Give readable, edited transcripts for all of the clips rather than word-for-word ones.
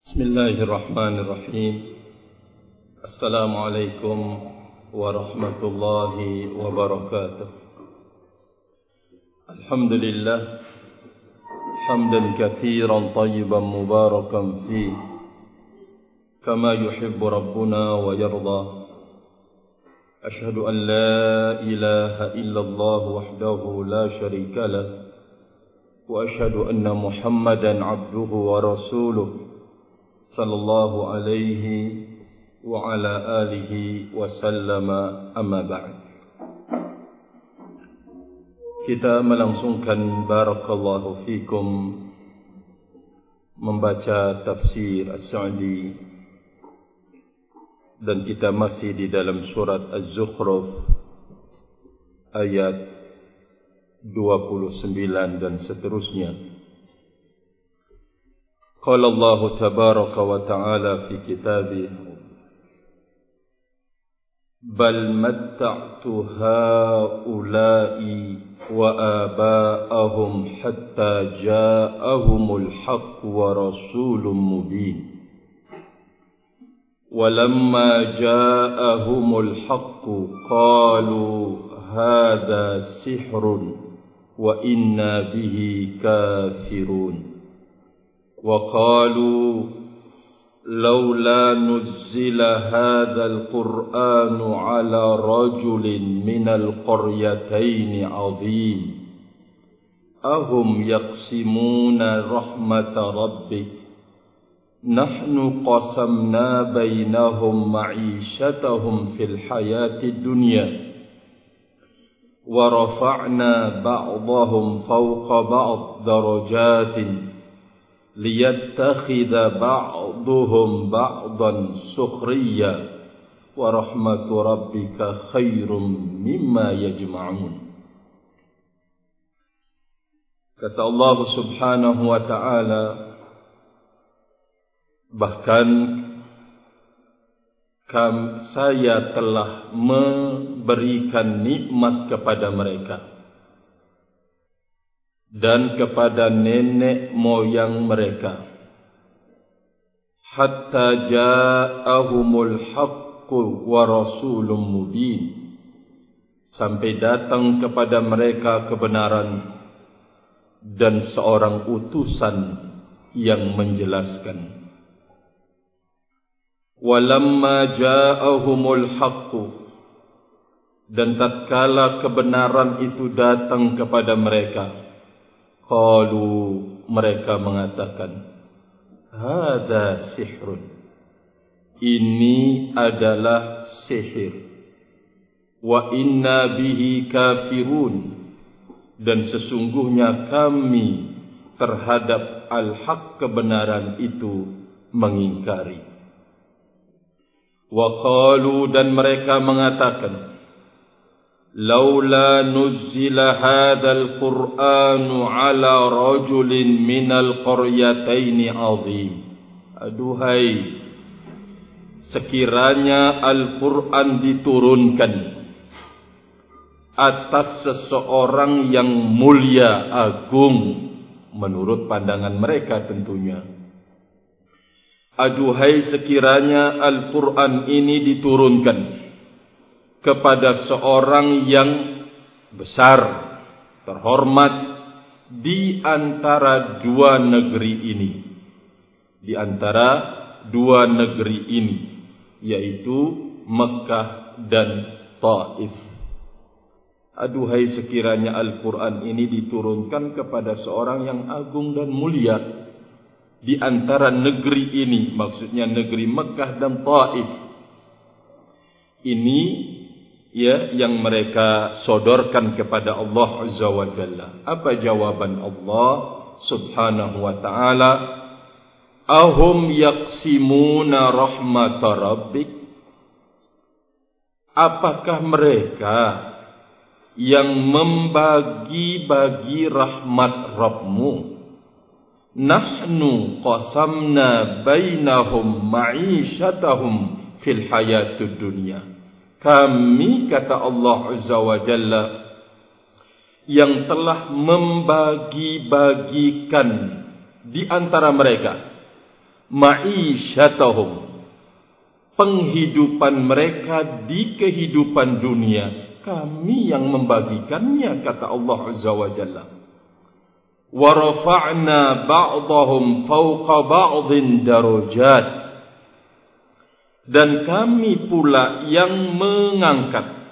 Bismillahirrahmanirrahim. Assalamualaikum warahmatullahi wabarakatuh. Alhamdulillah hamdan katsiran tayyiban mubarakan fihi kama yuhibbu rabbuna wa yarda. Ashhadu an la ilaha illallah wahdahu la syarika lah wa ashhadu anna Muhammadan abduhu wa rasuluh sallallahu alaihi wa ala alihi wa sallama, amma ba'd. Kita melangsungkan barakallahu fikum membaca tafsir As-Sa'di, dan kita masih di dalam surat Az-Zukhruf ayat 29 dan seterusnya. Qala Allah tabaraka wa ta'ala fi kitabih, bal matta'tu ha'ula'i wa aba'ahum hatta ja'ahumul haqq wa rasulun mubin. Walamma ja'ahumul haqq qalu hadha sihrun wa inna bihi kafirun. وقالوا لولا نزل هذا القرآن على رجل من القريتين عظيم أهم يقسمون رحمة ربك نحن قسمنا بينهم معيشتهم في الحياة الدنيا ورفعنا بعضهم فوق بعض درجات ليتخذ بعضهم بعضا سخريا ورحمة ربك خير مما يجمعون. Kata Allah subhanahu wa ta'ala, bahkan saya telah memberikan nikmat kepada mereka dan kepada nenek moyang mereka, hatta ja'ahumul haqqu wa rasulun mubin, sampai datang kepada mereka kebenaran dan seorang utusan yang menjelaskan. Walamma ja'ahumul haqqu, dan tatkala kebenaran itu datang kepada mereka, qalu, mereka mengatakan, hadza sihrun, ini adalah sihir, wa inna bihi kafirun, dan sesungguhnya kami terhadap al-haq, kebenaran itu, mengingkari. Wa qalu, dan mereka mengatakan, laula nuzzila hadzal qur'anu ala rajulin minal qaryataini azim. Aduhai, sekiranya Al-Qur'an diturunkan atas seseorang yang mulia, agung, menurut pandangan mereka tentunya. Aduhai, sekiranya Al-Qur'an ini diturunkan kepada seorang yang besar, terhormat di antara dua negeri ini, di antara dua negeri ini, yaitu Mekah dan Taif. Aduhai, sekiranya Al-Quran ini diturunkan kepada seorang yang agung dan mulia di antara negeri ini, maksudnya negeri Mekah dan Taif. Ini yang mereka sodorkan kepada Allah Azza wa Jalla. Apa jawaban Allah subhanahu wa ta'ala? Ahum yaqsimuna rahmat rabbik, apakah mereka yang membagi-bagi rahmat Rabbmu? Nahnu qasamna bainahum ma'isyatahum fil hayatud dunya. Kami, kata Allah Azza wa Jalla, yang telah membagi-bagikan di antara mereka ma'isyatahum, penghidupan mereka di kehidupan dunia, kami yang membagikannya, kata Allah Azza wa Jalla. Wa rafa'na ba'dahum fawqa ba'dhin darajat, dan kami pula yang mengangkat,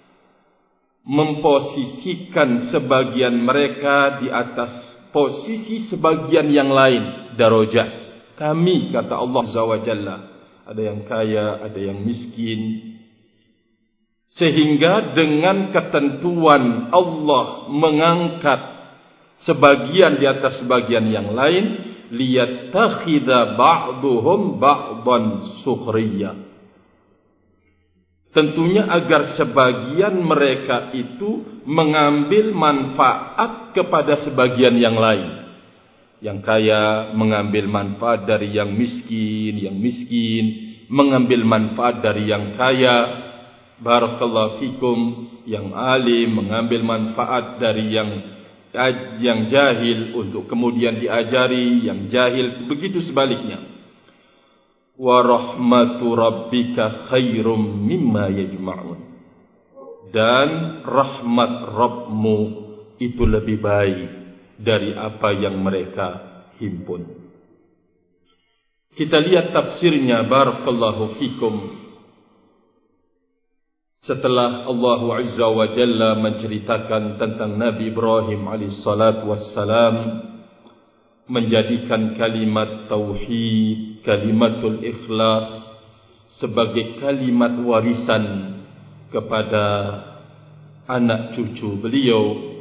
memposisikan sebagian mereka di atas posisi sebagian yang lain, darajat. Kami, kata Allah Azza wa Jalla, ada yang kaya, ada yang miskin. Sehingga dengan ketentuan Allah mengangkat sebagian di atas sebagian yang lain, liyattakhidha ba'duhum ba'dan sukhriya. Tentunya agar sebagian mereka itu mengambil manfaat kepada sebagian yang lain. Yang kaya mengambil manfaat dari yang miskin mengambil manfaat dari yang kaya. Barakallahu fikum, yang alim mengambil manfaat dari yang jahil untuk kemudian diajari yang jahil, begitu sebaliknya. Wa rahmatu rabbika khairum mimma yajma'un, dan rahmat Rabbmu itu lebih baik dari apa yang mereka himpun. Kita lihat tafsirnya, barakallahu fikum. Setelah Allah Azza wa Jalla menceritakan tentang Nabi Ibrahim alaihissalatu wassalam menjadikan kalimat tauhid, kalimatul ikhlas sebagai kalimat warisan kepada anak cucu beliau,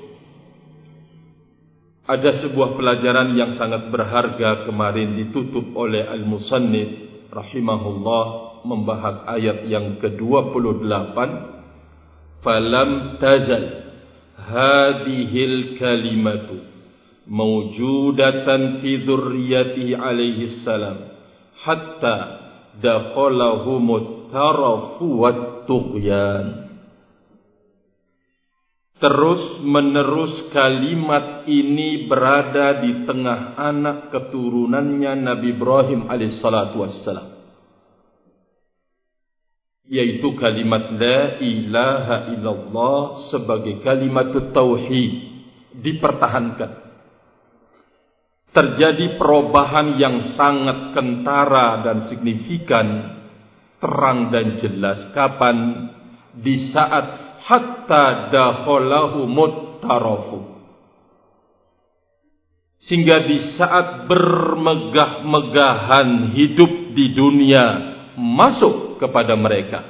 ada sebuah pelajaran yang sangat berharga kemarin ditutup oleh al-musannif rahimahullah, membahas ayat yang ke-28, falam tazal hadhil kalimatu mawjudatan fi dzurriyyatihi alaihi salam hatta dakhalahumut tarafu wat tughyan. Terus menerus kalimat ini berada di tengah anak keturunannya Nabi Ibrahim alaihissalatu wassalam, yaitu kalimat la ilaha illallah sebagai kalimat tauhid dipertahankan. Terjadi perubahan yang sangat kentara dan signifikan, terang dan jelas. Kapan? Di saat hatta dakhalahumut tarafu, sehingga di saat bermegah-megahan hidup di dunia masuk kepada mereka,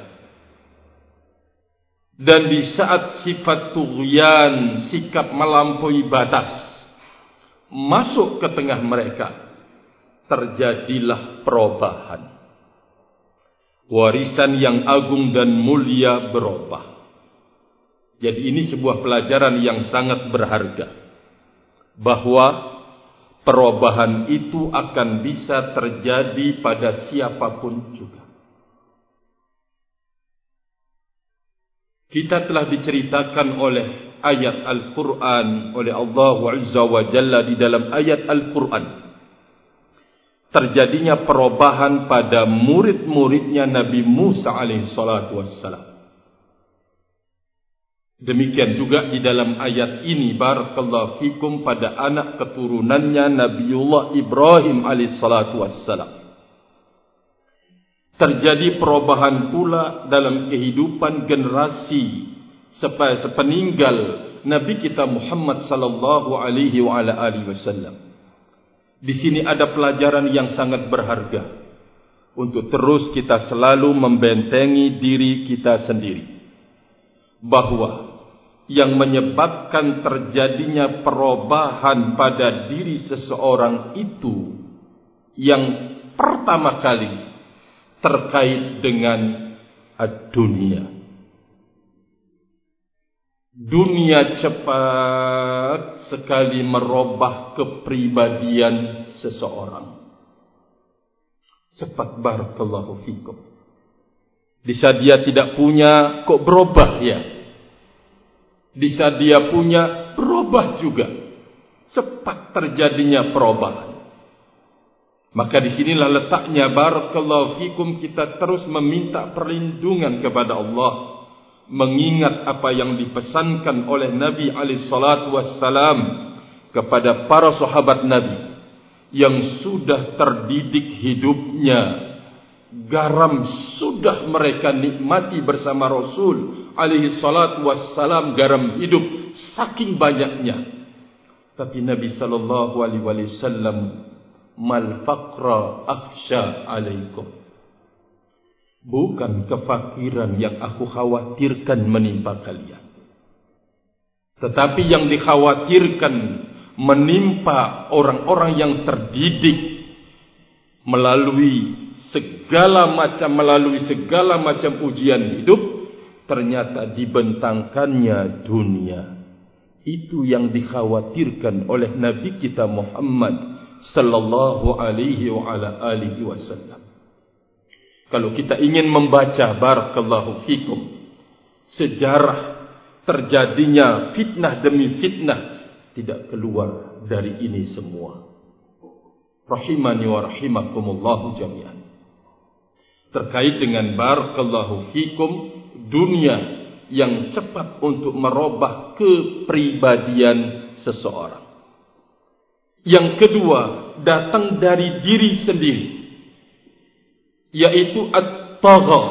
dan di saat sifat tughyan, sikap melampaui batas, masuk ke tengah mereka, terjadilah perubahan. Warisan yang agung dan mulia berubah. Jadi ini sebuah pelajaran yang sangat berharga, bahwa perubahan itu akan bisa terjadi pada siapapun juga. Kita telah diceritakan oleh ayat Al-Quran, oleh Allah Azza wa Jalla di dalam ayat Al-Quran, terjadinya perubahan pada murid-muridnya Nabi Musa alaihissalatu wassalam. Demikian juga di dalam ayat ini, barakallahu fikum, pada anak keturunannya Nabiullah Ibrahim alaihissalatu wassalam. Terjadi perubahan pula dalam kehidupan generasi sepeninggal Nabi kita Muhammad sallallahu alaihi wa ala alihi wasallam. Di sini ada pelajaran yang sangat berharga untuk terus kita selalu membentengi diri kita sendiri, bahwa yang menyebabkan terjadinya perubahan pada diri seseorang itu yang pertama kali terkait dengan dunia. Dunia cepat sekali merubah kepribadian seseorang. Cepat, barakallahu fikum. Bisa dia tidak punya, kok berubah ya. Bisa dia punya, berubah juga. Cepat terjadinya perubahan. Maka disinilah letaknya barakallahu fikum kita terus meminta perlindungan kepada Allah, mengingat apa yang dipesankan oleh Nabi alaihi salatu wassalam kepada para sahabat Nabi yang sudah terdidik hidupnya, garam sudah mereka nikmati bersama Rasul alaihi salatu wassalam, garam hidup saking banyaknya. Tapi Nabi sallallahu alaihi wasallam, mal faqra akhsha alaikum, bukan kefakiran yang aku khawatirkan menimpa kalian, tetapi yang dikhawatirkan menimpa orang-orang yang terdidik melalui segala macam ujian hidup, ternyata dibentangkannya dunia. Itu yang dikhawatirkan oleh Nabi kita Muhammad sallallahu alaihi wa ala alihi wasallam. Kalau kita ingin membaca barakallahu fikum sejarah terjadinya fitnah demi fitnah, tidak keluar dari ini semua. Rahimani wa rahimakumullahu jami'an. Terkait dengan barakallahu fikum dunia yang cepat untuk merubah kepribadian seseorang. Yang kedua, datang dari diri sendiri, yaitu at-tagha,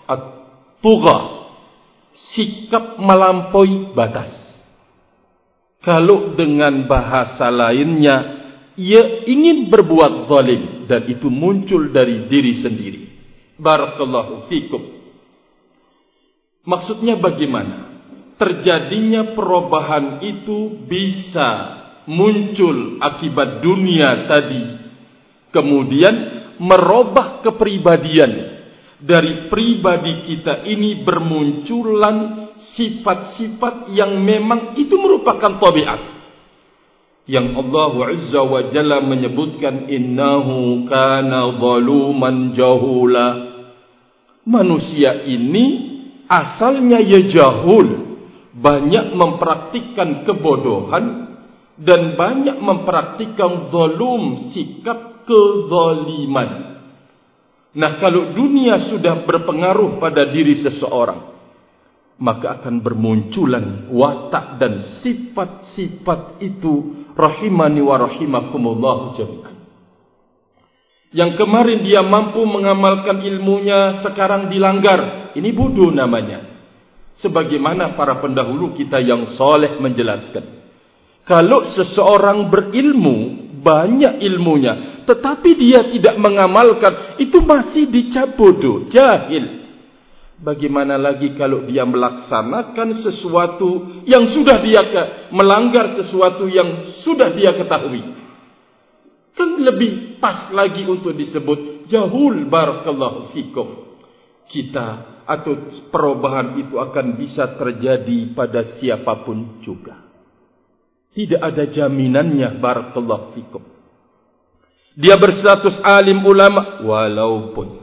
sikap melampaui batas. Kalau dengan bahasa lainnya, ia ingin berbuat zalim, dan itu muncul dari diri sendiri. Barakallahu fikum. Maksudnya bagaimana? Terjadinya perubahan itu bisa muncul akibat dunia tadi, kemudian merubah kepribadian. Dari pribadi kita ini bermunculan sifat-sifat yang memang itu merupakan tabiat, yang Allah Azza wa Jalla menyebutkan innahu kana zaluman jahula. Manusia ini asalnya ya jahul, banyak mempraktikkan kebodohan dan banyak mempraktikkan zalum, sikap kezaliman. Nah, kalau dunia sudah berpengaruh pada diri seseorang, maka akan bermunculan watak dan sifat-sifat itu. Rahimani wa rahimakumullah jami'an. Yang kemarin dia mampu mengamalkan ilmunya, sekarang dilanggar. Ini bodoh namanya. Sebagaimana para pendahulu kita yang soleh menjelaskan, kalau seseorang berilmu, banyak ilmunya, tetapi dia tidak mengamalkan, itu masih dicap bodoh, jahil. Bagaimana lagi kalau dia melaksanakan sesuatu yang sudah dia melanggar sesuatu yang sudah dia ketahui? Kan lebih pas lagi untuk disebut jahul. Barakallahu fikum. Kita atau perubahan itu akan bisa terjadi pada siapapun juga. Tidak ada jaminannya. Barakallahu fikum. Dia berstatus alim ulama, walaupun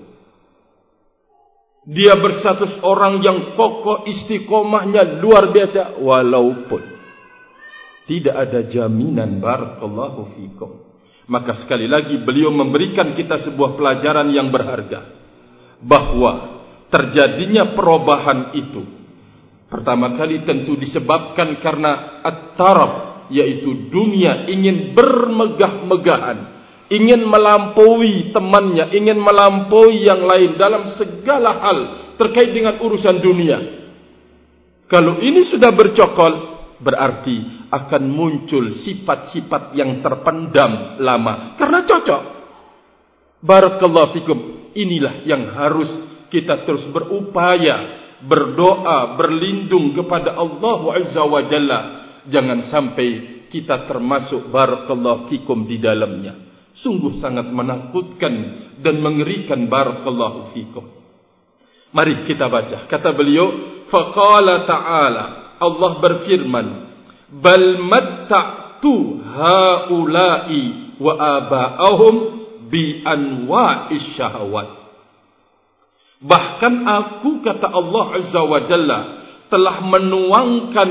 dia berstatus orang yang kokoh istiqomahnya luar biasa, walaupun tidak ada jaminan. Barakallahu fikum. Maka sekali lagi beliau memberikan kita sebuah pelajaran yang berharga, bahwa terjadinya perubahan itu pertama kali tentu disebabkan karena at-taraf, yaitu dunia ingin bermegah-megahan, ingin melampaui temannya, ingin melampaui yang lain dalam segala hal terkait dengan urusan dunia. Kalau ini sudah bercokol, berarti akan muncul sifat-sifat yang terpendam lama karena cocok. Barakallahu fikum. Inilah yang harus kita terus berupaya, berdoa, berlindung kepada Allah Azza wa Jalla. Jangan sampai kita termasuk barakallahu fikum di dalamnya. Sungguh sangat menakutkan dan mengerikan. Barakallahu fikum. Mari kita baca. Kata beliau, faqala ta'ala, Allah berfirman, bal matta'tu haula'i wa aba'ahum bi anwa'is syahawat. Bahkan aku, kata Allah Azza wa Jalla, telah menuangkan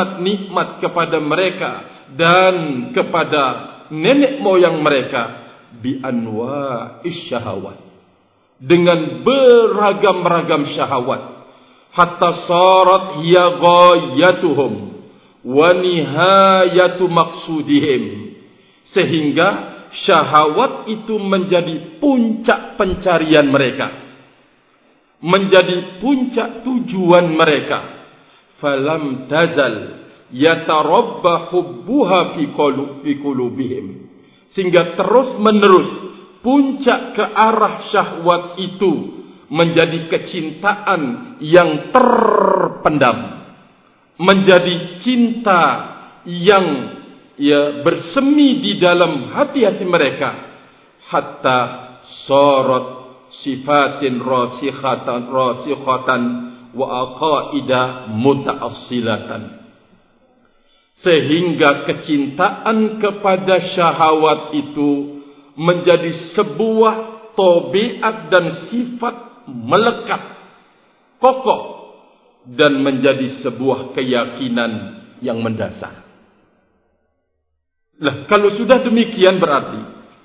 nikmat-nikmat kepada mereka dan kepada nenek moyang mereka bi anwa'is syahawat, dengan beragam-ragam syahwat, hatta sarat hiya ghayatuhum wa nihayatu maqsudihim, sehingga syahwat itu menjadi puncak pencarian mereka, menjadi puncak tujuan mereka. Falam tazal yatarabba hubbuha fi qulubihim, sehingga terus menerus puncak ke arah syahwat itu menjadi kecintaan yang terpendam, menjadi cinta yang bersemi di dalam hati-hati mereka, hatta sarat sifatin rasikhatan wa aqaida muta'assilatan, sehingga kecintaan kepada syahwat itu menjadi sebuah tabiat dan sifat melekat, kokoh, dan menjadi sebuah keyakinan yang mendasar. Lah, kalau sudah demikian berarti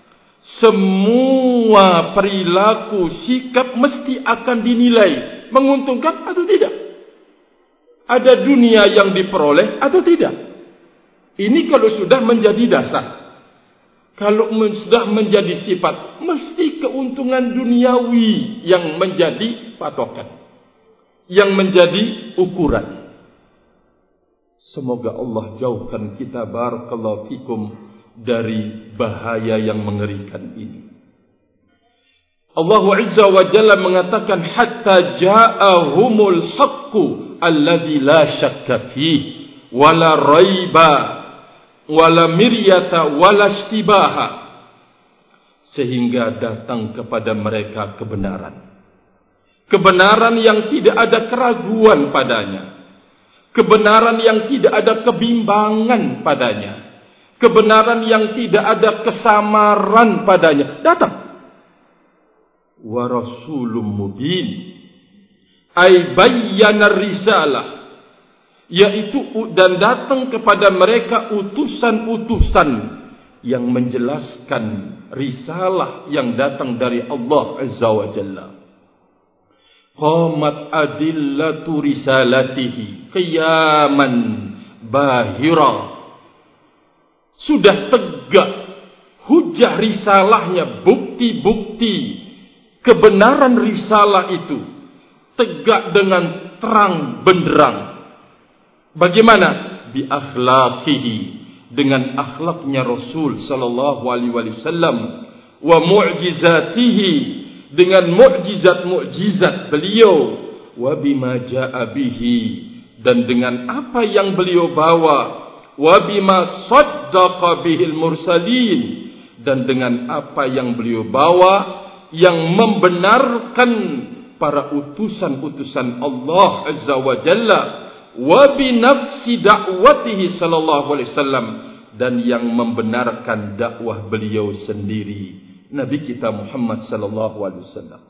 semua perilaku sikap mesti akan dinilai menguntungkan atau tidak. Ada dunia yang diperoleh atau tidak. Ini kalau sudah menjadi dasar. Kalau sudah menjadi sifat, mesti keuntungan duniawi yang menjadi patokan, yang menjadi ukuran. Semoga Allah jauhkan kita, barakallahu fikum, dari bahaya yang mengerikan ini. Allah Azza wa Jalla mengatakan, hatta ja'ahumul haqqu alladhi la syakka fihi wala raiba wala miryata wala istibaha, sehingga datang kepada mereka kebenaran, kebenaran yang tidak ada keraguan padanya, kebenaran yang tidak ada kebimbangan padanya, kebenaran yang tidak ada kesamaran padanya. Datang wa rasulun mubin, ay bayyana risalah, yaitu dan datang kepada mereka utusan-utusan yang menjelaskan risalah yang datang dari Allah Azza wa Jalla. Qamat adillatu risalatihi qiyaman bahira, sudah tegak hujah risalahnya, bukti-bukti kebenaran risalah itu tegak dengan terang benderang. Bagaimana? Bi akhlaqihi, dengan akhlaknya Rasul sallallahu alaihi wasallam, wa mu'jizatihi, dengan mukjizat-mukjizat beliau, wa bima jaa bihi, dan dengan apa yang beliau bawa, wa bima saddaqa bihil mursalin, dan dengan apa yang beliau bawa yang membenarkan para utusan-utusan Allah Azza wa Jalla, wa bi nafsi da'watihi sallallahu alaihi wasallam, dan yang membenarkan dakwah beliau sendiri, Nabi kita Muhammad sallallahu alaihi wasallam.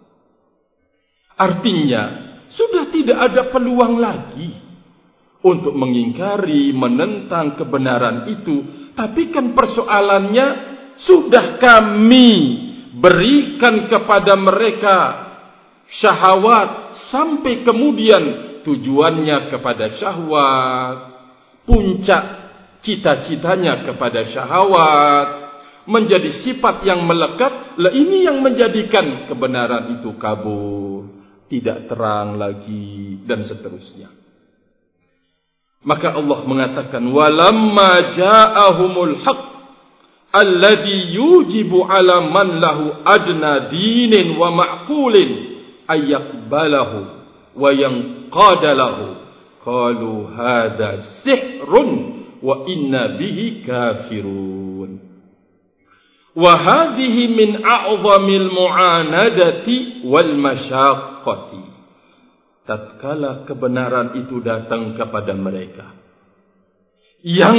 Artinya sudah tidak ada peluang lagi untuk mengingkari, menentang kebenaran itu. Tapi kan persoalannya, sudah kami berikan kepada mereka syahwat sampai kemudian tujuannya kepada syahwat, puncak cita-citanya kepada syahwat, menjadi sifat yang melekat. Lah, ini yang menjadikan kebenaran itu kabur, tidak terang lagi, dan seterusnya. Maka Allah mengatakan, walamma ja'ahumul haqq alladhi yujibu ala man lahu adna dinin wa ma'qulin ayyaqbalahu wa yanqadalahu qalu hadha sihrun wa inna bihi kafirun. Wa hadhihi min a'zamil mu'anadati wal masyaqqati. Tatkala kebenaran itu datang kepada mereka, yang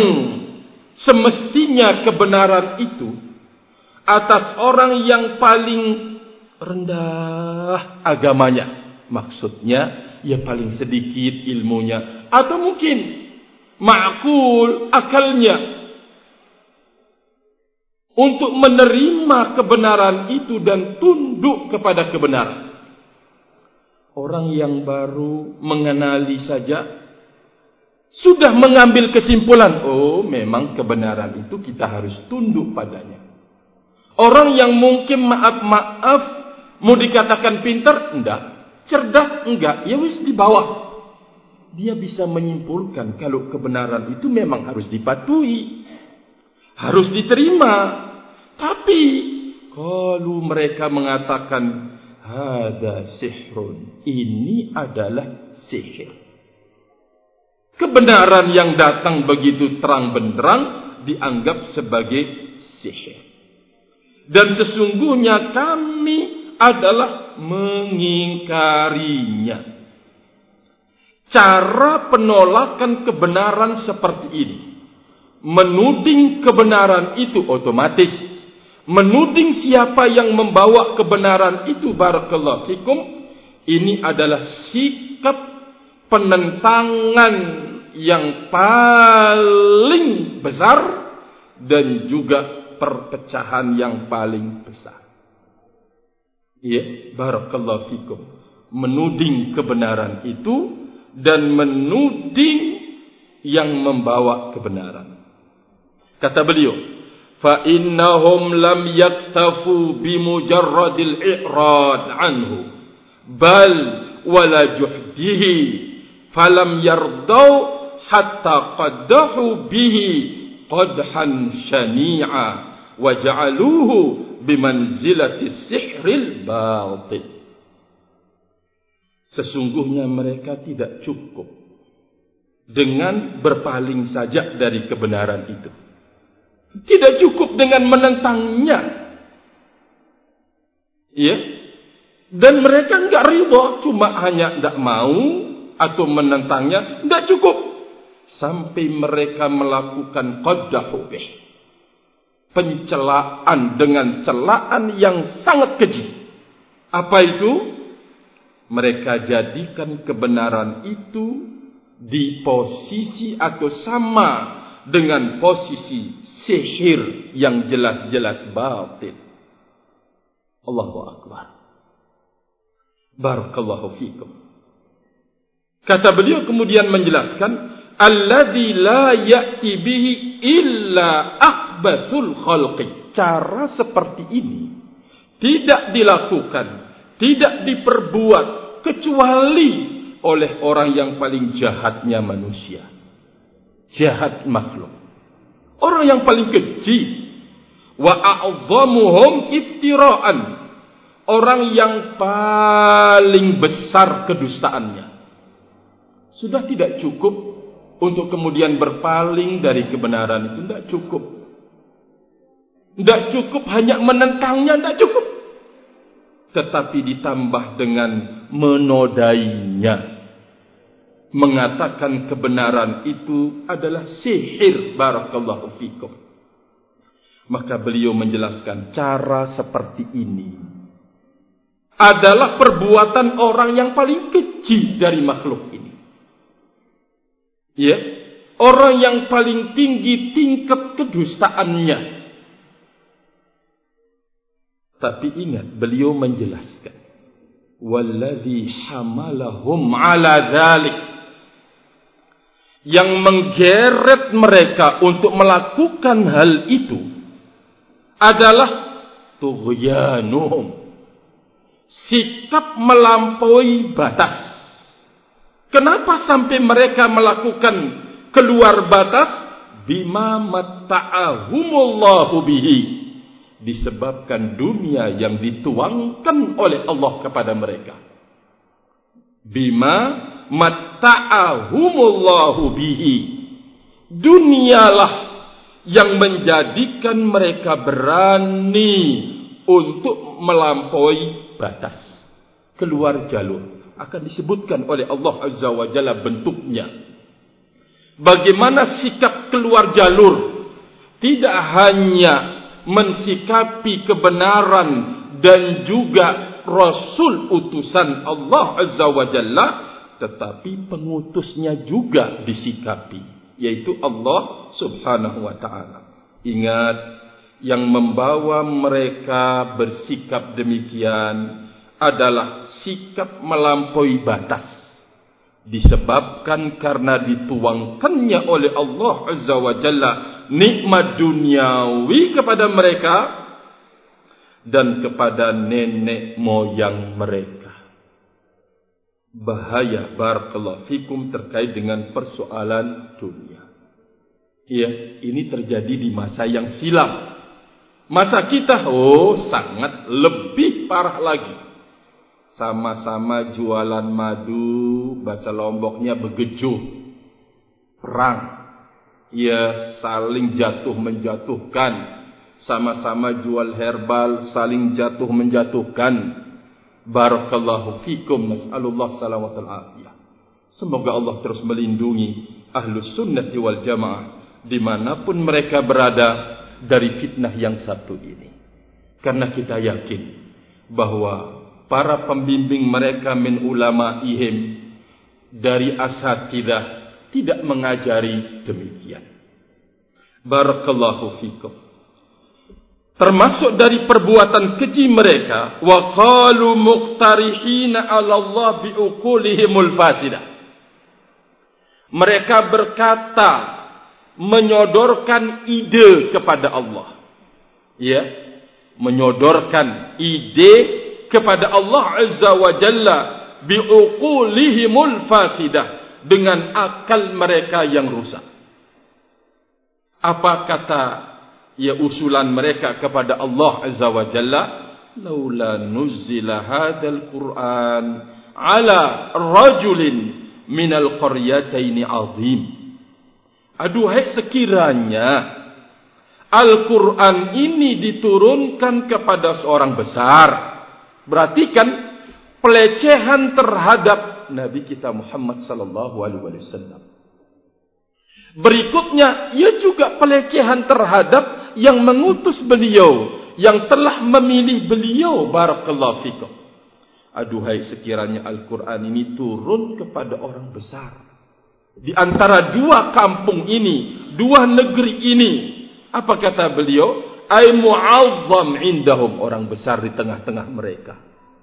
semestinya kebenaran itu atas orang yang paling rendah agamanya, maksudnya ya paling sedikit ilmunya, atau mungkin ma'qul, akalnya, untuk menerima kebenaran itu dan tunduk kepada kebenaran. Orang yang baru mengenali saja sudah mengambil kesimpulan, oh memang kebenaran itu kita harus tunduk padanya. Orang yang mungkin maaf mau dikatakan pintar, enggak. Cerdas, enggak. Ya wis di bawah. Dia bisa menyimpulkan kalau kebenaran itu memang harus dipatuhi, harus diterima. Tapi kalau mereka mengatakan hada sihrun, ini adalah sihir, kebenaran yang datang begitu terang benderang dianggap sebagai sihir. Dan sesungguhnya kami adalah mengingkarinya. Cara penolakan kebenaran seperti ini, menuding kebenaran itu otomatis, menuding siapa yang membawa kebenaran itu, barakallahu fikum, ini adalah sikap penentangan yang paling besar dan juga perpecahan yang paling besar. Ya, barakallahu fikum. Menuding kebenaran itu dan menuding yang membawa kebenaran. Kata beliau, fa innahum lam yaktafu bi mujarradil i'rad anhu bal wala juhdihi falam yardau hatta qaddahu bihi qadhan syani'a wa ja'aluhu bimanzilati sihril batil. Sesungguhnya mereka tidak cukup dengan berpaling saja dari kebenaran itu. Tidak cukup dengan menentangnya. Ya. Dan mereka enggak ridha, cuma hanya enggak mau atau menentangnya, enggak cukup. Sampai mereka melakukan qaddahu bih, pencelaan dengan celaan yang sangat keji. Apa itu? Mereka jadikan kebenaran itu di posisi atau sama dengan posisi sihir yang jelas-jelas batil. Allahu Akbar. Barakallahu fikum. Kata beliau kemudian menjelaskan, alladzi la ya'ti bihi illa akhbathul khalqi. Cara seperti ini tidak dilakukan, tidak diperbuat kecuali oleh orang yang paling jahatnya manusia, jahat makhluk, orang yang paling keji. Wa a'dhamuhum iftira'an, orang yang paling besar kedustaannya. Sudah tidak cukup untuk kemudian berpaling dari kebenaran itu, tidak cukup. Tidak cukup hanya menentangnya, tidak cukup. Tetapi ditambah dengan menodainya, mengatakan kebenaran itu adalah sihir, barakallahu fikum. Maka beliau menjelaskan cara seperti ini adalah perbuatan orang yang paling keji dari makhluk ini. Ya, orang yang paling tinggi tingkat kedustaannya. Tapi ingat, beliau menjelaskan, wallazi hamalahum ala dzalik, yang menggeret mereka untuk melakukan hal itu adalah tughyanuhum, sikap melampaui batas. Kenapa sampai mereka melakukan keluar batas? Bima matta'ahumullahu bihi, disebabkan dunia yang dituangkan oleh Allah kepada mereka. Bima matta'ahumullahu bihi, dunialah yang menjadikan mereka berani untuk melampaui batas, keluar jalur. Akan disebutkan oleh Allah Azza wa Jalla bentuknya. Bagaimana sikap keluar jalur? Tidak hanya mensikapi kebenaran dan juga Rasul utusan Allah Azza wa Jalla, tetapi pengutusnya juga disikapi, yaitu Allah Subhanahu wa ta'ala. Ingat, yang membawa mereka bersikap demikian adalah sikap melampaui batas, disebabkan karena dituangkannya oleh Allah Azza wa Jalla nikmat duniawi kepada mereka dan kepada nenek moyang mereka. Bahaya barakallahu fikum terkait dengan persoalan dunia. Ya, ini terjadi di masa yang silam. Masa kita sangat lebih parah lagi. Sama-sama jualan madu, bahasa Lomboknya begejuh, perang, ya saling jatuh menjatuhkan, sama-sama jual herbal, saling jatuh menjatuhkan. Barakallahu fikum, nas'alullah salawatul afiyah. Semoga Allah terus melindungi ahlus sunnati wal jamaah dimanapun mereka berada dari fitnah yang satu ini. Karena kita yakin bahwa para pembimbing mereka min ulama'ihim dari asatidah tidak mengajari demikian. Barakallahu fikum. Termasuk dari perbuatan keji mereka, wa qalu muqtarihina 'ala Allah bi uqulihimul fasidah. Mereka berkata menyodorkan ide kepada Allah. Ya, menyodorkan ide kepada Allah Azza wa Jalla bi uqulihimul fasidah, dengan akal mereka yang rusak. Apa kata usulan mereka kepada Allah Azza wa Jalla? Laula nuzzila hadzal Qur'an ala rajulin minal qaryataini azim. Aduhai sekiranya Al-Quran ini diturunkan kepada seorang besar. Berarti kan pelecehan terhadap Nabi kita Muhammad sallallahu alaihi wasallam. Berikutnya, ia juga pelecehan terhadap yang mengutus beliau, yang telah memilih beliau. Barakallahu fikum. Aduhai sekiranya Al-Quran ini turun kepada orang besar di antara dua kampung ini, dua negeri ini. Apa kata beliau? Ay mu'azzam indahum, orang besar di tengah-tengah mereka.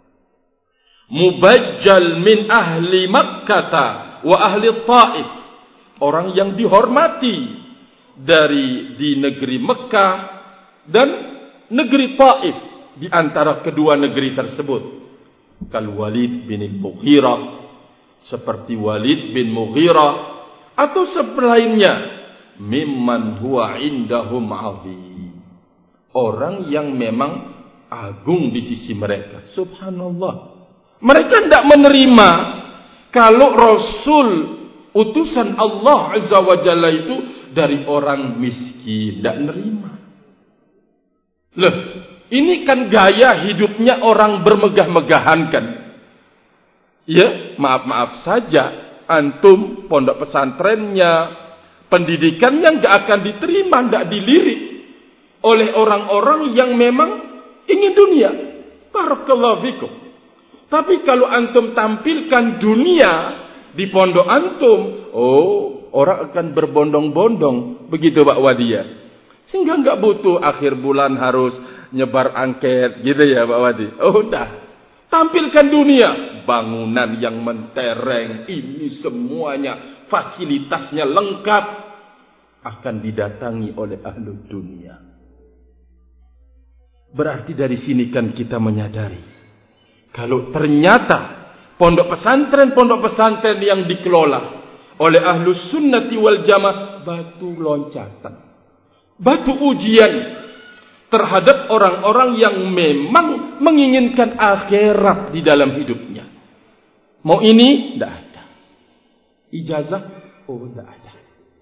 Mubajjal min ahli Makkah wa ahli Taif, orang yang dihormati di negeri Mekah dan negeri Taif, di antara kedua negeri tersebut. Kal Walid bin Mughirah, seperti Walid bin Mughirah, atau selainnya. Mimman huwa indahum azim, orang yang memang agung di sisi mereka. Subhanallah. Mereka tidak menerima kalau Rasul utusan Allah Azza wa Jalla itu dari orang miskin. Tidak menerima. Loh, ini kan gaya hidupnya orang bermegah-megahan kan. Ya, maaf-maaf saja, antum pondok pesantrennya, pendidikannya enggak akan diterima, enggak dilirik oleh orang-orang yang memang ingin dunia. Barakallahu fikum. Tapi kalau antum tampilkan dunia di pondok antum, orang akan berbondong-bondong. Begitu Pak Wadia. Sehingga enggak butuh akhir bulan harus nyebar angket gitu ya Pak Wadi. Udah. Tampilkan dunia, bangunan yang mentereng, ini semuanya fasilitasnya lengkap, akan didatangi oleh ahlu dunia. Berarti dari sini kan kita menyadari, kalau ternyata pondok pesantren yang dikelola oleh ahlu sunnati wal jamaah, batu loncatan, batu ujian terhadap orang-orang yang memang menginginkan akhirat di dalam hidupnya. Mau ini? Tidak ada. Ijazah? Tidak ada.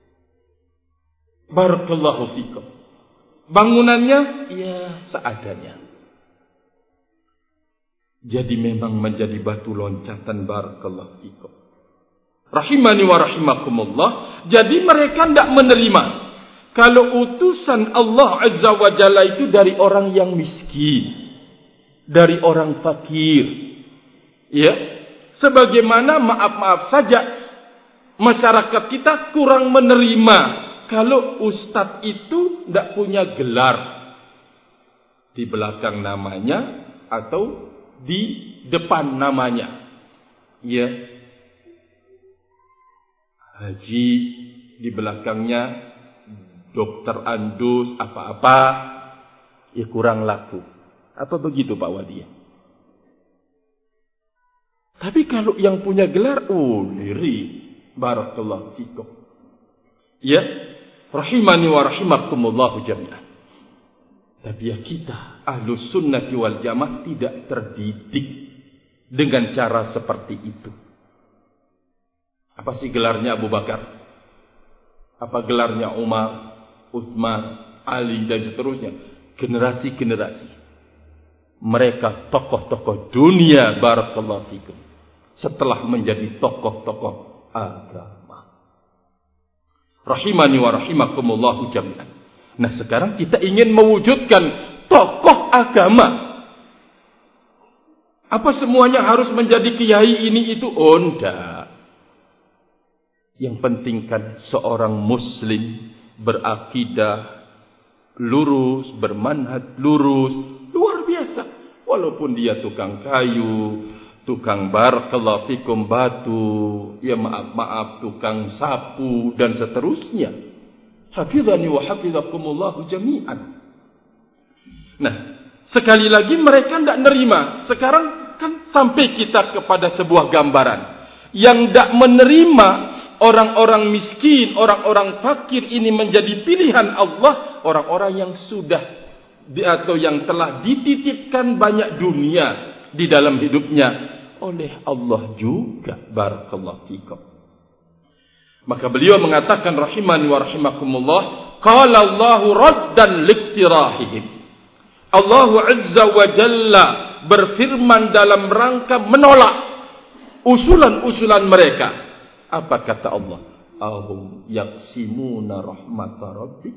Barakallahu fikum. Bangunannya? Ya, seadanya. Jadi memang menjadi batu loncatan. Barakallahu fikum. Rahimani wa rahimakumullah. Jadi mereka tidak menerima kalau utusan Allah Azza wa Jalla itu dari orang yang miskin, dari orang fakir. Ya, sebagaimana maaf-maaf saja masyarakat kita kurang menerima kalau ustadz itu tidak punya gelar, Di belakang namanya atau di depan namanya. Ya. Haji di belakangnya Dokter Andus apa-apa, ya kurang laku. Apa begitu Pak Wadi? Tapi kalau yang punya gelar, diri. Barakallahu fikum. Ya, rahimani wa rahimakumullahu jami'an. Tapi ya kita, Ahlus Sunnati wal Jamaah tidak terdidik dengan cara seperti itu. Apa sih gelarnya Abu Bakar? Apa gelarnya Umar, Utsman, Ali dan seterusnya? Generasi-generasi. Mereka tokoh-tokoh dunia, barakallahu fikum, setelah menjadi tokoh-tokoh agama. Rahimani wa rahimakumullahu jami'an. Nah sekarang kita ingin mewujudkan tokoh agama. Apa semuanya harus menjadi kiai ini itu? Enggak. Yang penting kan seorang muslim berakidah lurus, bermanhaj lurus, luar biasa. Walaupun dia tukang kayu, tukang barakallahu fikum batu, ya maaf, tukang sapu dan seterusnya. Hafizani wa hafizakumullahu jami'an. Nah, sekali lagi mereka tidak nerima. Sekarang kan sampai kita kepada sebuah gambaran yang tidak menerima orang-orang miskin, orang-orang fakir ini menjadi pilihan Allah, orang-orang yang sudah atau yang telah dititipkan banyak dunia di dalam hidupnya oleh Allah juga. Barakallahu fikum. Maka beliau mengatakan rahimani wa rahimakumullah, qala Allahu raddan liqtirahihim. Allah Azza wa Jalla berfirman dalam rangka menolak usulan-usulan mereka. Apa kata Allah? Ahum yaqsimuna rahmata rabbi.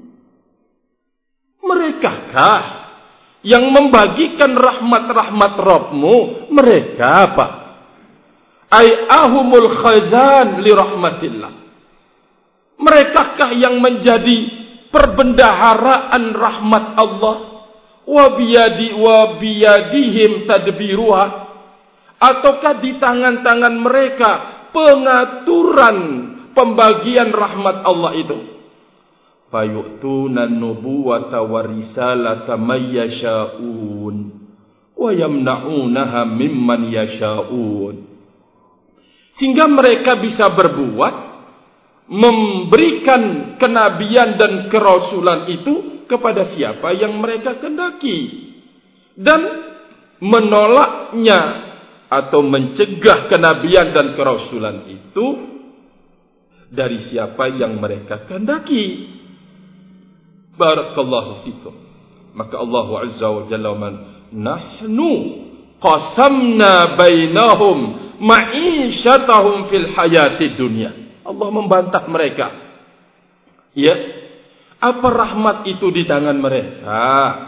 Merekakah yang membagikan rahmat-rahmat Rabbmu? Mereka apa? Ay ahumul khazan li rahmatillah. Merekakah yang menjadi perbendaharaan rahmat Allah? Wa biyadihim tadbiruha. Ataukah di tangan-tangan mereka pengaturan pembagian rahmat Allah itu? Fayu'tuna nubuwata wa risalata may yasha'un wa yamna'unaha mimman yasha'un. Sehingga mereka bisa berbuat, memberikan kenabian dan kerasulan itu kepada siapa yang mereka kehendaki, dan menolaknya atau mencegah kenabian dan kerasulan itu dari siapa yang mereka kehendaki. Barakallahu fikum. Maka Allah Azza wa Jalla nahnu qasamna bainahum ma'isyatahum fil hayati dunya. Allah membantah mereka. Ya, apa rahmat itu di tangan mereka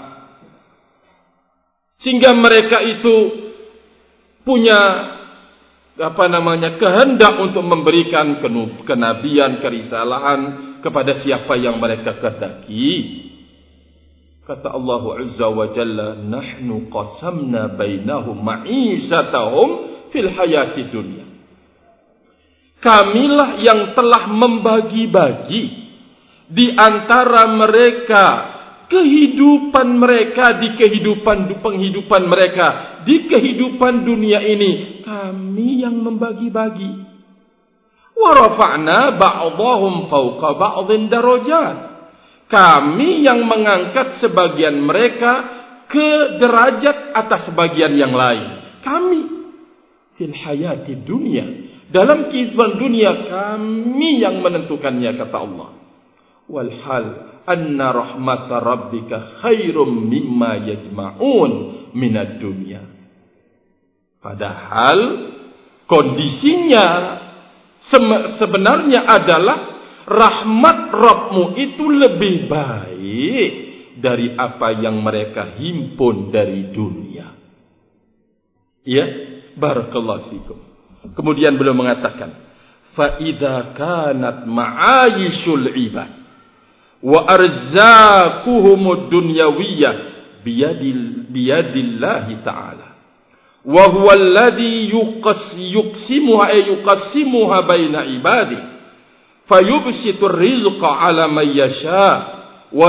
sehingga mereka itu punya kehendak untuk memberikan kenabian, kerisalahan kepada siapa yang mereka kehendaki. Kata Allah Azza wa Jalla, nahnu qasamna bainahum ma'isyatahum fil hayati dunya. Kamilah yang telah membagi-bagi di antara mereka kehidupan mereka, di penghidupan mereka di kehidupan dunia ini. Kami yang membagi-bagi. Wa rafa'na ba'dahum fawqa ba'dhin darajat. Kami yang mengangkat sebagian mereka ke derajat atas sebagian yang lain. Kami fil hayati dunia, dalam kehidupan dunia kami yang menentukannya, kata Allah. Walhal anna rahmata rabbika khairum mimma yajma'un minad dunya. Padahal kondisinya sebenarnya adalah rahmat Rabbmu itu lebih baik dari apa yang mereka himpun dari dunia. Ya, barakallahu fikum. Kemudian beliau mengatakan, fa idza kanat ma'ayishul ibad wa arzaquhumud dunyawiyah biyadillahi ta'ala. Wa huwa alladhi yuqassimuha baina ibadihi fayubsitu rizqa ala man yasha wa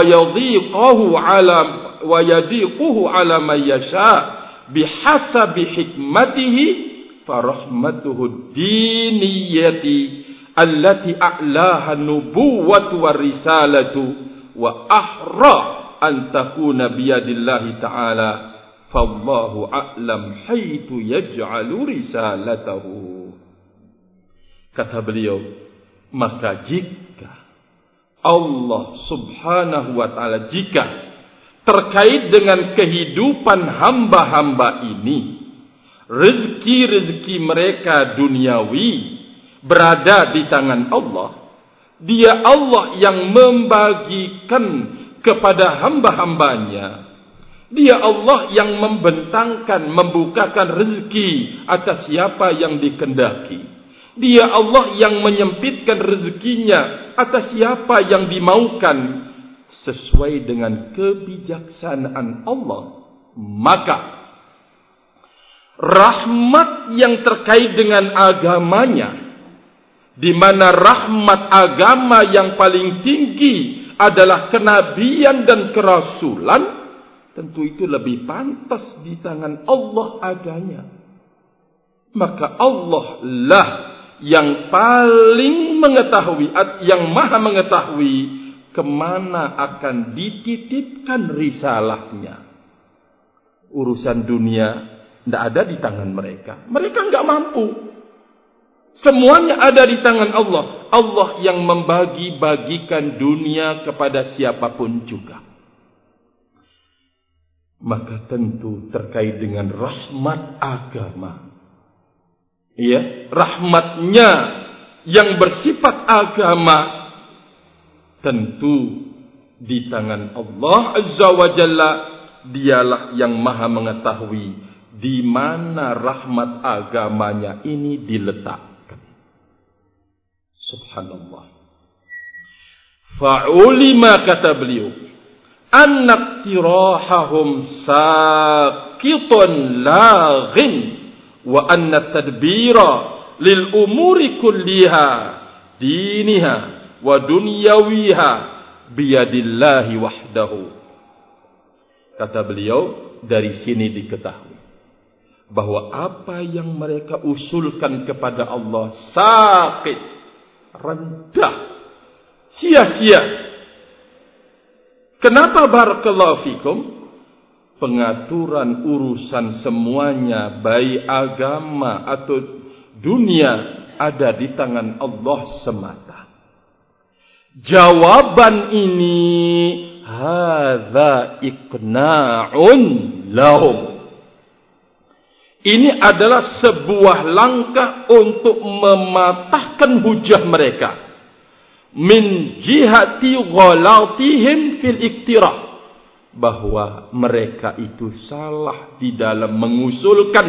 yadiquhu ala man yasha bihasabi hikmatihi farahmatuhu diniyati allati a'laha nubuwwatu wa risalatu wa ahra an takuna biyadillahi ta'ala fallahu a'lam haitsu yaj'alu risalatahu. Kata beliau, maka jika Allah subhanahu wa ta'ala, jika terkait dengan kehidupan hamba-hamba ini, rezeki-rezeki mereka duniawi berada di tangan Allah, Dia Allah yang membagikan kepada hamba-hambanya. Dia Allah yang membentangkan, membukakan rezeki atas siapa yang dikehendaki. Dia Allah yang menyempitkan rezekinya atas siapa yang dimaukan sesuai dengan kebijaksanaan Allah. Maka rahmat yang terkait dengan agamanya, di mana rahmat agama yang paling tinggi adalah kenabian dan kerasulan, tentu itu lebih pantas di tangan Allah adanya. Maka Allah lah yang paling mengetahui, yang maha mengetahui kemana akan dititipkan risalahnya. Urusan dunia tidak ada di tangan mereka. Mereka enggak mampu. Semuanya ada di tangan Allah. Allah yang membagi-bagikan dunia kepada siapapun juga. Maka tentu terkait dengan rahmat agama, ya, rahmatnya yang bersifat agama, tentu di tangan Allah Azza wa Jalla. Dialah yang maha mengetahui di mana rahmat agamanya ini diletakkan. Subhanallah. Fa'ulima, kata beliau, annaqtirahum saqitun laghin wa anna tadbira lil umuri kulliha diniha wa dunyawiha biyadillahi wahdahu. Kata beliau, dari sini diketahui bahwa apa yang mereka usulkan kepada Allah sakit, rendah, sia-sia. Kenapa barakallahu fikum? Pengaturan urusan semuanya, baik agama atau dunia, ada di tangan Allah semata. Jawaban ini hadza iqna'un lahum. Ini adalah sebuah langkah untuk mematahkan hujah mereka min jihati ghalatihim fil iktirah, bahwa mereka itu salah di dalam mengusulkan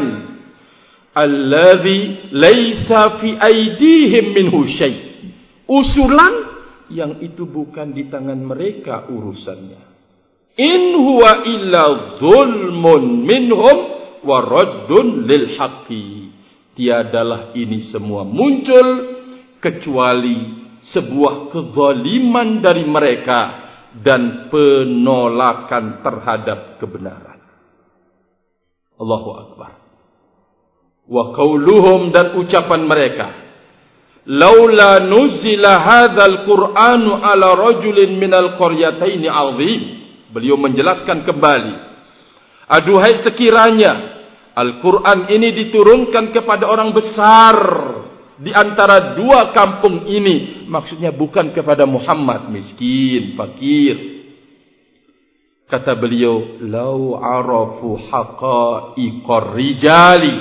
allazi laisa fi aidihim minhu syai', usulan yang itu bukan di tangan mereka urusannya. In huwa illa zulmun minhum wa raddun lil haqqi. Tiadalah ini semua muncul kecuali sebuah kezaliman dari mereka dan penolakan terhadap kebenaran. Allahu Akbar. Wa qauluhum, dan ucapan mereka, laula nuzila hadzal Qur'anu ala rajulin minal qaryataini 'azim. Beliau menjelaskan kembali, aduhai sekiranya Al-Quran ini diturunkan kepada orang besar di antara dua kampung ini, maksudnya bukan kepada Muhammad, miskin, fakir. Kata beliau, lau arafu haqa'iqar rijali,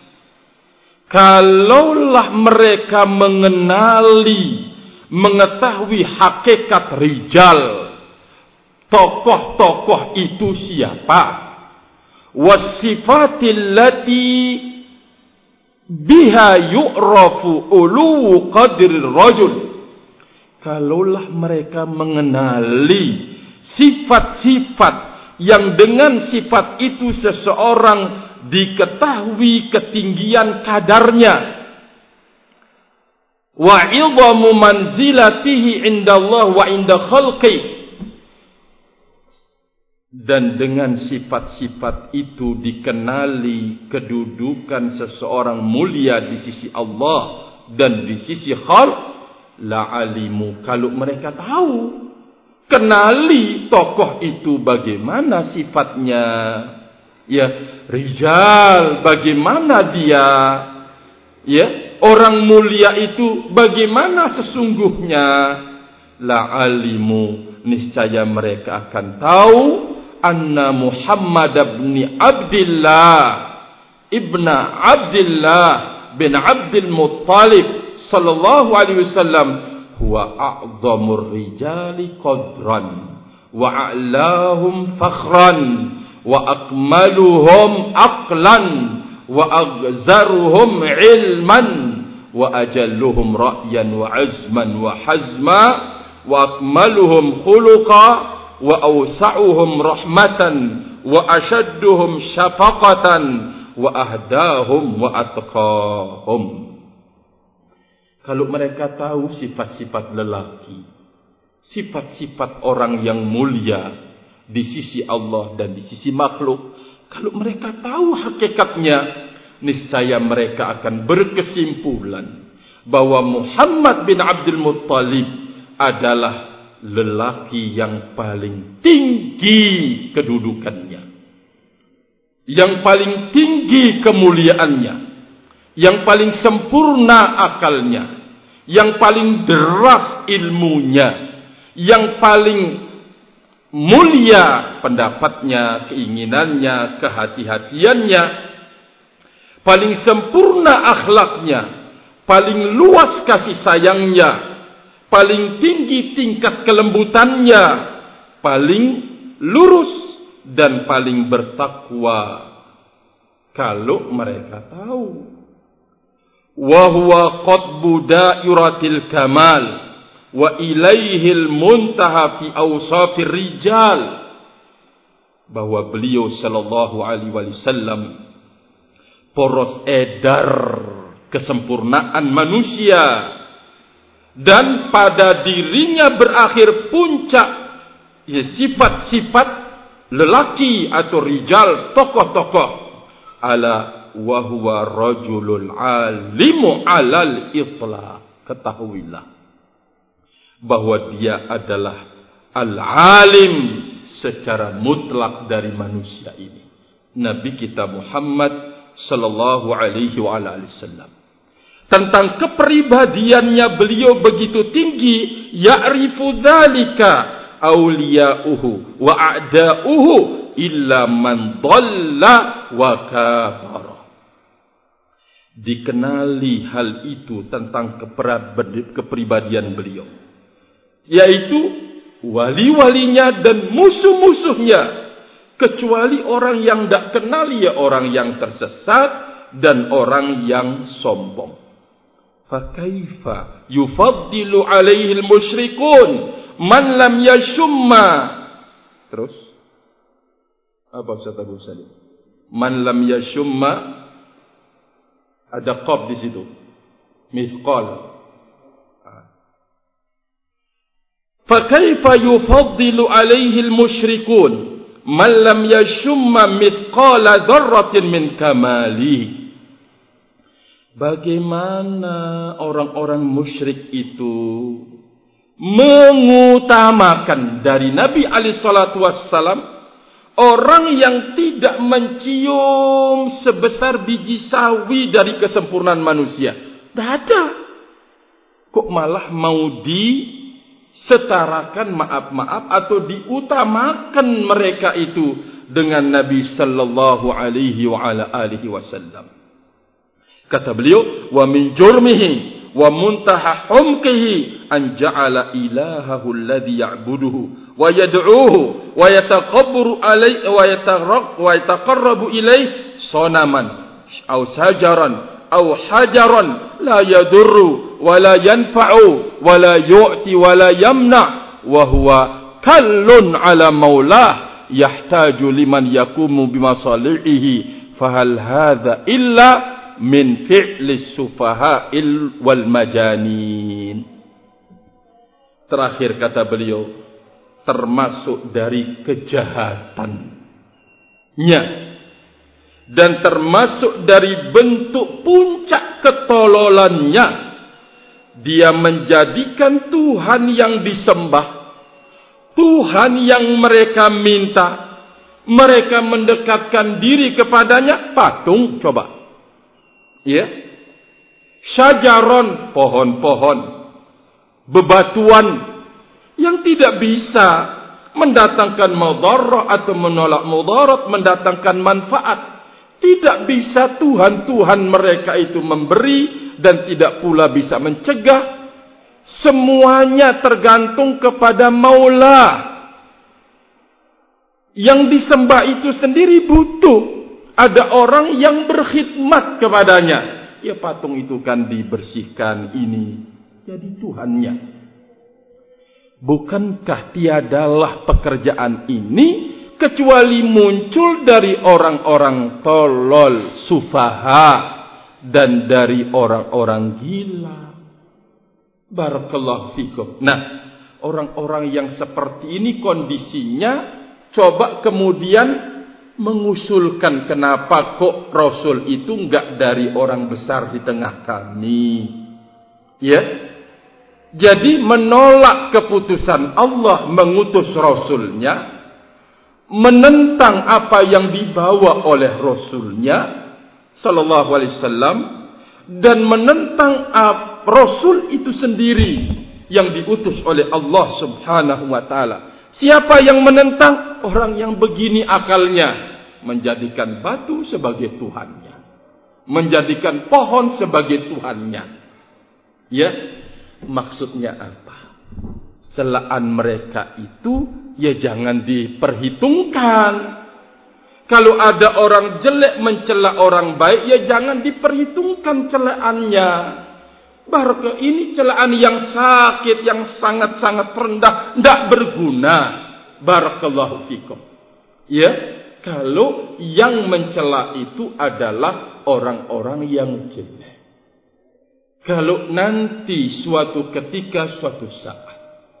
kalaulah mereka mengetahui hakikat rijal, tokoh-tokoh itu siapa, wasifatil lati biha yu'rafu ulu qadrir rajul, kalaulah mereka mengenali sifat-sifat yang dengan sifat itu seseorang diketahui ketinggian kadarnya, wa 'idhamu manzilatihi indallah wa inda khalqi, dan dengan sifat-sifat itu dikenali kedudukan seseorang mulia di sisi Allah dan di sisi khalq, la alimu, kalau mereka tahu, kenali tokoh itu bagaimana sifatnya, ya, rijal bagaimana dia, ya, orang mulia itu bagaimana sesungguhnya, la alimu, niscaya mereka akan tahu, anna Muhammad bin Abdullah bin Abdul Muttalib sallallahu alaihi wasallam huwa a'dhamur rijali qadran wa a'lahum fakhran wa akmaluhum aqlan wa aghzaruhum ilman wa ajalluhum ra'yan wa azman wa hazma wa akmaluhum khuluqa wa awsa'uhum rahmatan wa ashadduhum syafaqatan wa ahdahum wa atqahum. Kalau mereka tahu sifat-sifat lelaki, sifat-sifat orang yang mulia di sisi Allah dan di sisi makhluk, kalau mereka tahu hakikatnya, niscaya mereka akan berkesimpulan bahwa Muhammad bin Abdul Muttalib adalah lelaki yang paling tinggi kedudukannya, yang paling tinggi kemuliaannya, yang paling sempurna akalnya, yang paling deras ilmunya, yang paling mulia pendapatnya, keinginannya, kehati-hatiannya, paling sempurna akhlaknya, paling luas kasih sayangnya, paling tinggi tingkat kelembutannya, paling lurus dan paling bertakwa. Kalau mereka tahu, wa huwa qatbu dairatil kamal wa ilaihil muntaha fi awsafir rijal, bahwa beliau sallallahu alaihi wasallam poros edar kesempurnaan manusia, dan pada dirinya berakhir puncak sifat-sifat lelaki atau rijal, tokoh-tokoh. Ala wa huwa rajulul alimu alal itlaq, ketahuilah bahwa dia adalah al-alim secara mutlak dari manusia ini, Nabi kita Muhammad sallallahu alaihi wasallam. Tentang kepribadiannya beliau begitu tinggi, ya'rifu dzalika awliya'uhu wa a'da'uhu illa man dhalla wa kafara. Dikenali hal itu tentang kepribadian beliau, yaitu wali-walinya dan musuh-musuhnya, kecuali orang yang tidak kenal, ya orang yang tersesat dan orang yang sombong. Fakaifa yufaddilu alaihi al-musyrikun man lam yashumma. Terus apa Ustaz Abu Salim? Man lam yashumma, ada qaf di situ, mithqal. Fakaifa yufaddilu alaihi al-musyrikun man lam yashumma mithqala dzarratin min kamalihi. Bagaimana orang-orang musyrik itu mengutamakan dari Nabi alaihi salatu wassalam orang yang tidak mencium sebesar biji sawi dari kesempurnaan manusia. Tidak ada. Kok malah mau disetarakan, maaf atau diutamakan mereka itu dengan Nabi sallallahu alaihi wasallam. Kata beliau, wa min jurmihi wa muntaha humqihi an ja'ala ilahahu alladhi ya'buduhu wa yad'uuhu wa yataqabbaru alayhi wa yataqarrabu ilayhi sanaman aw sajaran aw hajaran la yadurru wa la yanfa'u wa la yu'ti wa la yamna wa huwa kallun ala maulah yahtaju liman yakumu bimasalihi fahal hadza illa min fi'lis sufaha'il wal majanin. Terakhir kata beliau, termasuk dari kejahatannya dan termasuk dari bentuk puncak ketololannya, dia menjadikan Tuhan yang disembah, Tuhan yang mereka minta, mereka mendekatkan diri kepadanya, patung. Coba, ya, syajaron, pohon-pohon, bebatuan yang tidak bisa mendatangkan mudarat atau menolak mudarat, mendatangkan manfaat. Tidak bisa Tuhan-Tuhan mereka itu memberi dan tidak pula bisa mencegah. Semuanya tergantung kepada Maula. Yang disembah itu sendiri butuh ada orang yang berkhidmat kepadanya. Ya, patung itu kan dibersihkan, ini jadi Tuhannya. Bukankah tiadalah pekerjaan ini kecuali muncul dari orang-orang tolol, sufaha, dan dari orang-orang gila. Barakallahu fikum. Nah, orang-orang yang seperti ini kondisinya, coba kemudian mengusulkan kenapa kok Rasul itu enggak dari orang besar di tengah kami. Ya, jadi menolak keputusan Allah mengutus Rasulnya, menentang apa yang dibawa oleh Rasulnya sallallahu alaihi wasallam, dan menentang Rasul itu sendiri yang diutus oleh Allah subhanahu wa ta'ala. Siapa yang menentang? Orang yang begini akalnya, menjadikan batu sebagai Tuhannya, menjadikan pohon sebagai Tuhannya. Ya, maksudnya apa? Celaan mereka itu ya jangan diperhitungkan. Kalau ada orang jelek mencela orang baik, ya jangan diperhitungkan celaannya. Barakah, ini celaan yang sakit, yang sangat-sangat rendah, tidak berguna. Barakallahu fikum. Ya, kalau yang mencela itu adalah orang-orang yang jelek. Kalau nanti suatu ketika, suatu saat,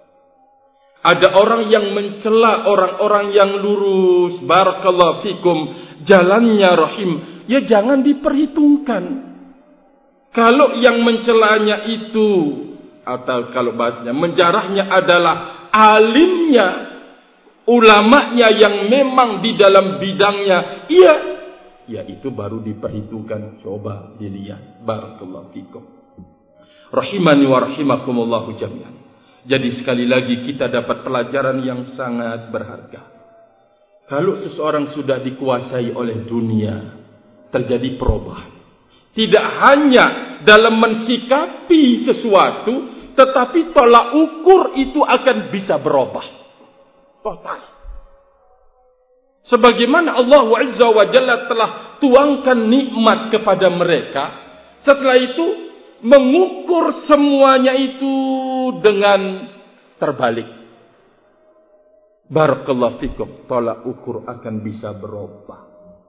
ada orang yang mencela orang-orang yang lurus, barakallahu fikum, jalannya rahim, ya jangan diperhitungkan. Kalau yang mencelanya itu, atau kalau bahasanya menjarahnya adalah alimnya, ulamanya yang memang di dalam bidangnya, iya, ya itu baru diperhitungkan. Coba dilihat, barakallahu fikum. Rahimani wa rahimakumullahu jami'an. Jadi sekali lagi kita dapat pelajaran yang sangat berharga. Kalau seseorang sudah dikuasai oleh dunia, terjadi perubahan. Tidak hanya dalam mensikapi sesuatu, tetapi tolak ukur itu akan bisa berubah total. Sebagaimana Allah Azza wa Jalla telah tuangkan nikmat kepada mereka, setelah itu mengukur semuanya itu dengan terbalik. Barakallahu fikum, tolak ukur akan bisa berubah.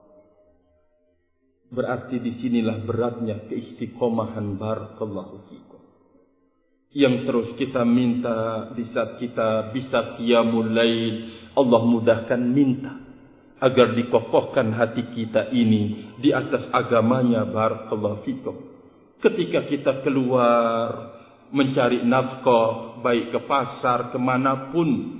Berarti disinilah beratnya keistiqomahan, barakallahu fikum, yang terus kita minta di saat kita bisa qiyamul lail. Allah mudahkan, minta agar dikokohkan hati kita ini di atas agamanya, barakallahu fikum. Ketika kita keluar mencari nafkah, baik ke pasar, kemanapun,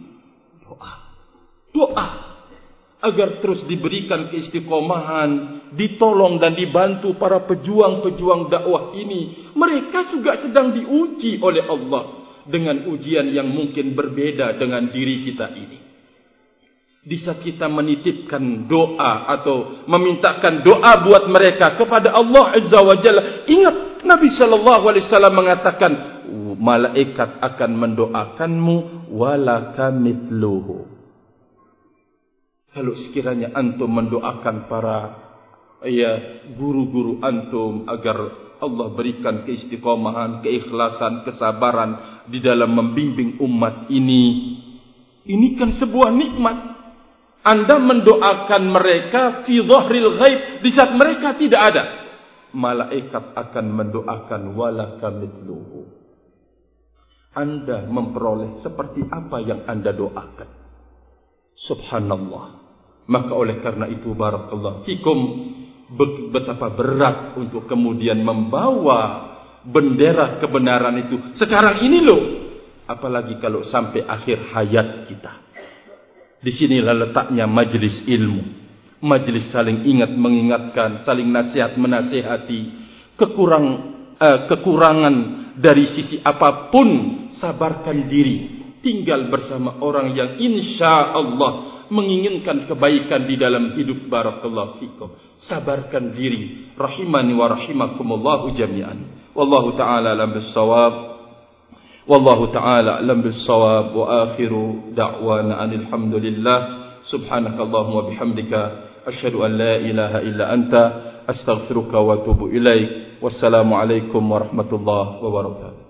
doa agar terus diberikan keistiqomahan, ditolong dan dibantu para pejuang-pejuang dakwah ini. Mereka juga sedang diuji oleh Allah dengan ujian yang mungkin berbeda dengan diri kita ini. Di saat kita menitipkan doa atau memintakan doa buat mereka kepada Allah Azza wa Jalla, ingat Nabi sallallahu alaihi wasallam mengatakan, malaikat akan mendoakanmu walaka mithluhu. Kalau sekiranya antum mendoakan para guru-guru antum agar Allah berikan keistiqomahan, keikhlasan, kesabaran di dalam membimbing umat ini kan sebuah nikmat. Anda mendoakan mereka fi dhahril ghaib, di saat mereka tidak ada. Malaikat akan mendoakan walaka mithluhu. Anda memperoleh seperti apa yang Anda doakan. Subhanallah. Maka oleh karena itu barakallahu fikum, betapa berat untuk kemudian membawa bendera kebenaran itu sekarang ini loh. Apalagi kalau sampai akhir hayat kita. Di sinilah letaknya majlis ilmu, majlis saling ingat mengingatkan, saling nasihat menasihati. Kekurangan dari sisi apapun, sabarkan diri, tinggal bersama orang yang insya Allah menginginkan kebaikan di dalam hidup. Barakallahu fikum. Sabarkan diri, rahimani wa rahimakumullahu jami'an. Wallahu ta'ala alam bis-shawab. Wallahu ta'ala alam bis-shawab. Wa akhiru da'wana alhamdulillah. Subhanakallahumma bihamdika asyhadu an la ilaha illa anta astaghfiruka wa atubu ilaik. Wassalamu alaikum warahmatullahi wabarakatuh.